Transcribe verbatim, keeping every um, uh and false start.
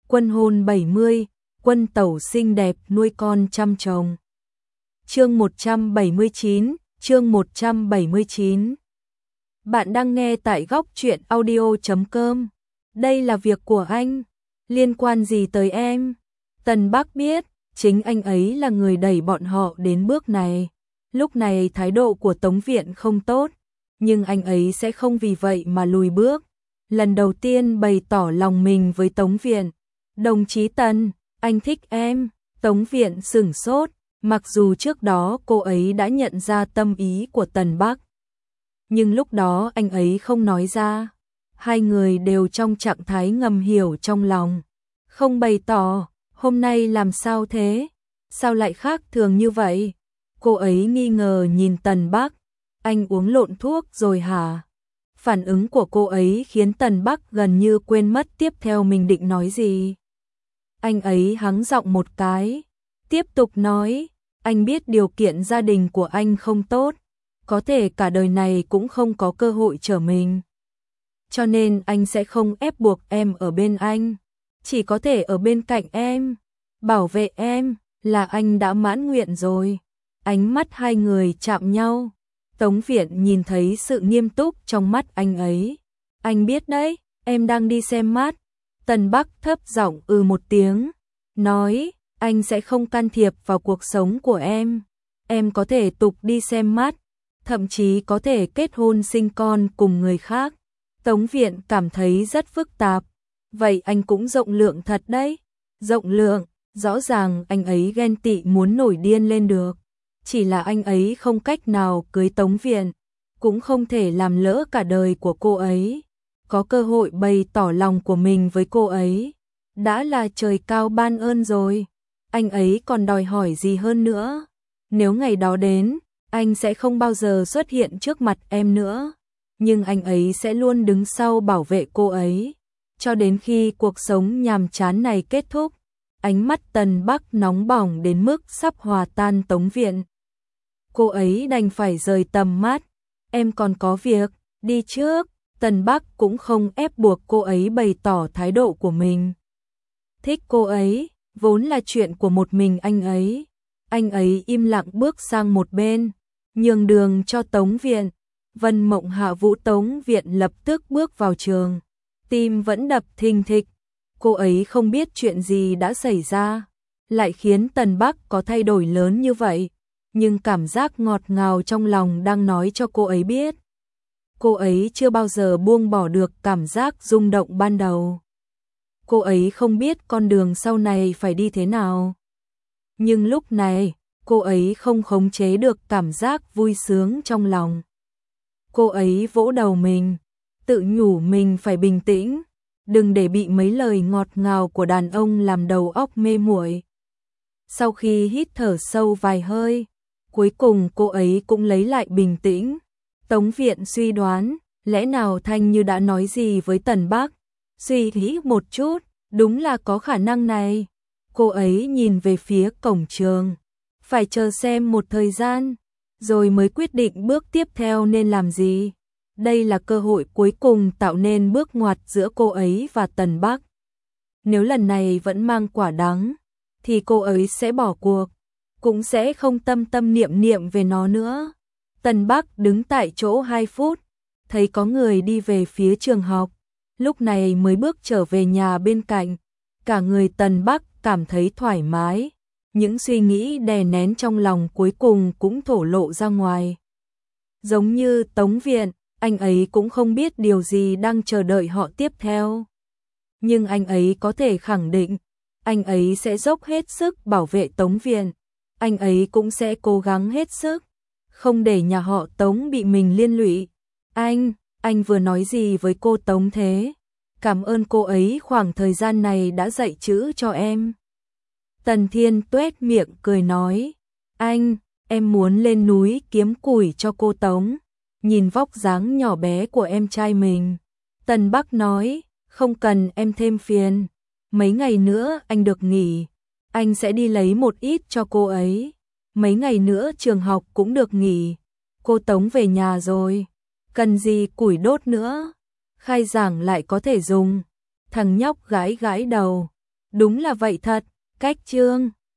Quân hôn bảy mươi, quân tẩu xinh đẹp nuôi con trăm chồng. Chương một trăm bảy mươi chín, chương một trăm bảy mươi chín. Bạn đang nghe tại góc truyện audio chấm com. Đây là việc của anh, liên quan gì tới em? Tần Bắc biết, chính anh ấy là người đẩy bọn họ đến bước này. Lúc này thái độ của Tống Viện không tốt, nhưng anh ấy sẽ không vì vậy mà lùi bước. Lần đầu tiên bày tỏ lòng mình với Tống Viện. Đồng chí Tần, anh thích em. Tống Viện sửng sốt, mặc dù trước đó cô ấy đã nhận ra tâm ý của Tần Bắc. Nhưng lúc đó anh ấy không nói ra. Hai người đều trong trạng thái ngầm hiểu trong lòng. Không bày tỏ, hôm nay làm sao thế? Sao lại khác thường như vậy? Cô ấy nghi ngờ nhìn Tần Bắc. Anh uống lộn thuốc rồi hả? Phản ứng của cô ấy khiến Tần Bắc gần như quên mất tiếp theo mình định nói gì. Anh ấy hắng giọng một cái, tiếp tục nói, anh biết điều kiện gia đình của anh không tốt, có thể cả đời này cũng không có cơ hội trở mình. Cho nên anh sẽ không ép buộc em ở bên anh, chỉ có thể ở bên cạnh em, bảo vệ em, là anh đã mãn nguyện rồi. Ánh mắt hai người chạm nhau. Tống Viện nhìn thấy sự nghiêm túc trong mắt anh ấy. Anh biết đấy, em đang đi xem mắt. Tần Bắc thấp giọng ừ một tiếng, nói, anh sẽ không can thiệp vào cuộc sống của em. Em có thể tục đi xem mắt, thậm chí có thể kết hôn sinh con cùng người khác. Tống Viện cảm thấy rất phức tạp. Vậy anh cũng rộng lượng thật đấy. Rộng lượng, rõ ràng anh ấy ghen tị muốn nổi điên lên được. Chỉ là anh ấy không cách nào cưới Tống Viện, cũng không thể làm lỡ cả đời của cô ấy. Có cơ hội bày tỏ lòng của mình với cô ấy, đã là trời cao ban ơn rồi. Anh ấy còn đòi hỏi gì hơn nữa? Nếu ngày đó đến, anh sẽ không bao giờ xuất hiện trước mặt em nữa. Nhưng anh ấy sẽ luôn đứng sau bảo vệ cô ấy, cho đến khi cuộc sống nhàm chán này kết thúc. Ánh mắt Tần Bắc nóng bỏng đến mức sắp hòa tan Tống Viện. Cô ấy đành phải rời tầm mắt. Em còn có việc, đi trước. Tần Bắc cũng không ép buộc cô ấy bày tỏ thái độ của mình. Thích cô ấy, vốn là chuyện của một mình anh ấy. Anh ấy im lặng bước sang một bên, nhường đường cho Tống Viện. Vân Mộng Hạ Vũ Tống Viện lập tức bước vào trường. Tim vẫn đập thình thịch. Cô ấy không biết chuyện gì đã xảy ra, lại khiến Tần Bắc có thay đổi lớn như vậy. Nhưng cảm giác ngọt ngào trong lòng đang nói cho cô ấy biết. Cô ấy chưa bao giờ buông bỏ được cảm giác rung động ban đầu. Cô ấy không biết con đường sau này phải đi thế nào. Nhưng lúc này, cô ấy không khống chế được cảm giác vui sướng trong lòng. Cô ấy vỗ đầu mình, tự nhủ mình phải bình tĩnh, đừng để bị mấy lời ngọt ngào của đàn ông làm đầu óc mê muội. Sau khi hít thở sâu vài hơi, cuối cùng cô ấy cũng lấy lại bình tĩnh. Tống Viện suy đoán, lẽ nào Thanh Như đã nói gì với Tần Bắc? Suy nghĩ một chút, đúng là có khả năng này. Cô ấy nhìn về phía cổng trường, phải chờ xem một thời gian, rồi mới quyết định bước tiếp theo nên làm gì. Đây là cơ hội cuối cùng tạo nên bước ngoặt giữa cô ấy và Tần Bắc. Nếu lần này vẫn mang quả đắng, thì cô ấy sẽ bỏ cuộc, cũng sẽ không tâm tâm niệm niệm về nó nữa. Tần Bắc đứng tại chỗ hai phút, thấy có người đi về phía trường học, lúc này mới bước trở về nhà bên cạnh. Cả người Tần Bắc cảm thấy thoải mái, những suy nghĩ đè nén trong lòng cuối cùng cũng thổ lộ ra ngoài. Giống như Tống Viện, anh ấy cũng không biết điều gì đang chờ đợi họ tiếp theo. Nhưng anh ấy có thể khẳng định, anh ấy sẽ dốc hết sức bảo vệ Tống Viện. Anh ấy cũng sẽ cố gắng hết sức, không để nhà họ Tống bị mình liên lụy. Anh, anh vừa nói gì với cô Tống thế? Cảm ơn cô ấy khoảng thời gian này đã dạy chữ cho em. Tần Thiên tuét miệng cười nói, anh, em muốn lên núi kiếm củi cho cô Tống. Nhìn vóc dáng nhỏ bé của em trai mình, Tần Bắc nói, không cần em thêm phiền. Mấy ngày nữa anh được nghỉ, anh sẽ đi lấy một ít cho cô ấy. Mấy ngày nữa trường học cũng được nghỉ, cô Tống về nhà rồi, cần gì củi đốt nữa, khai giảng lại có thể dùng. Thằng nhóc gãi gãi đầu, Đúng là vậy thật, cách chương